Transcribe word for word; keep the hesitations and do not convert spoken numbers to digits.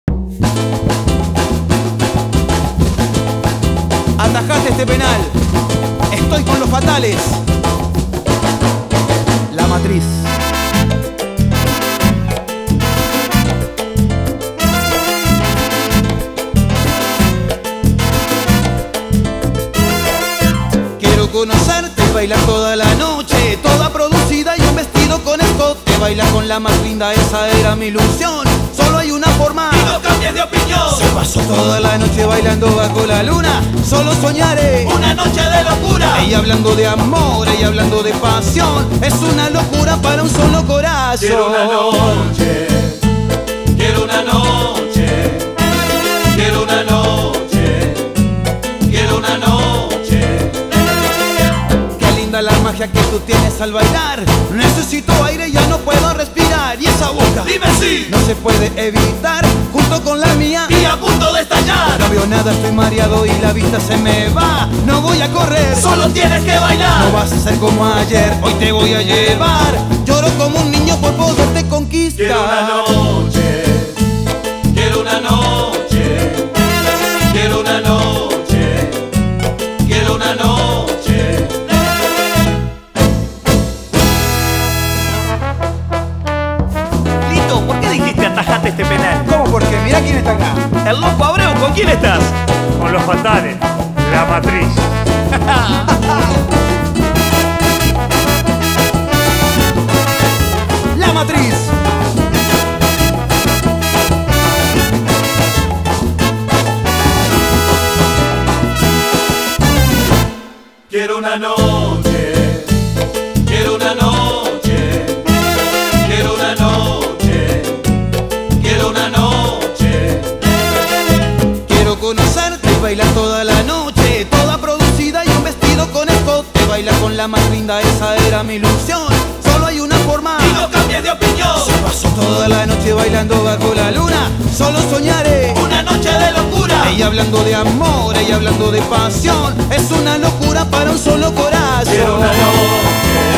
Atajaste este penal. Estoy con los fatales. La Matriz. Quiero conocerte y bailar toda la noche, toda producida y un vestido con escote. Bailar con la más linda, esa era mi ilusión. Solo hay una forma y no cambies de opinión. Se pasó toda la noche bailando bajo la luna. Solo soñaré una noche de locura. Ella hablando de amor, ella hablando de pasión. Es una locura para un solo corazón. Quiero una noche, quiero una noche, quiero una noche, quiero una noche. Qué linda la magia que tú tienes al bailar. Necesito aire, ya no puedo respirar. Y esa boca, dime sí, no se puede evitar, junto con la mía y a punto de estallar. No veo nada, estoy mareado y la vista se me va. No voy a correr, solo tienes que bailar. No vas a ser como ayer, hoy te voy a llevar. Lloro como un niño por poderte conquistar. Quiero una noche, quiero una noche, quiero una noche, quiero una noche. Lito, ¿por qué dijiste atajate este penal? ¿Cómo? Porque mira quién está acá. El loco Abreu, ¿con quién estás? Con los fatales, La Matriz. La Matriz. Quiero una noche, quiero una noche, quiero una noche, quiero una noche. Quiero conocerte y bailar toda la noche, toda producida y un vestido con escote. Bailar con la más linda, esa era mi ilusión. Solo hay una forma y no cambies de opinión. Se pasó toda la noche bailando bajo la luna. Solo soñaré una noche de locura. Ella hablando de amor, ella hablando de pasión. Es una locura para un solo corazón. Quiero una noche.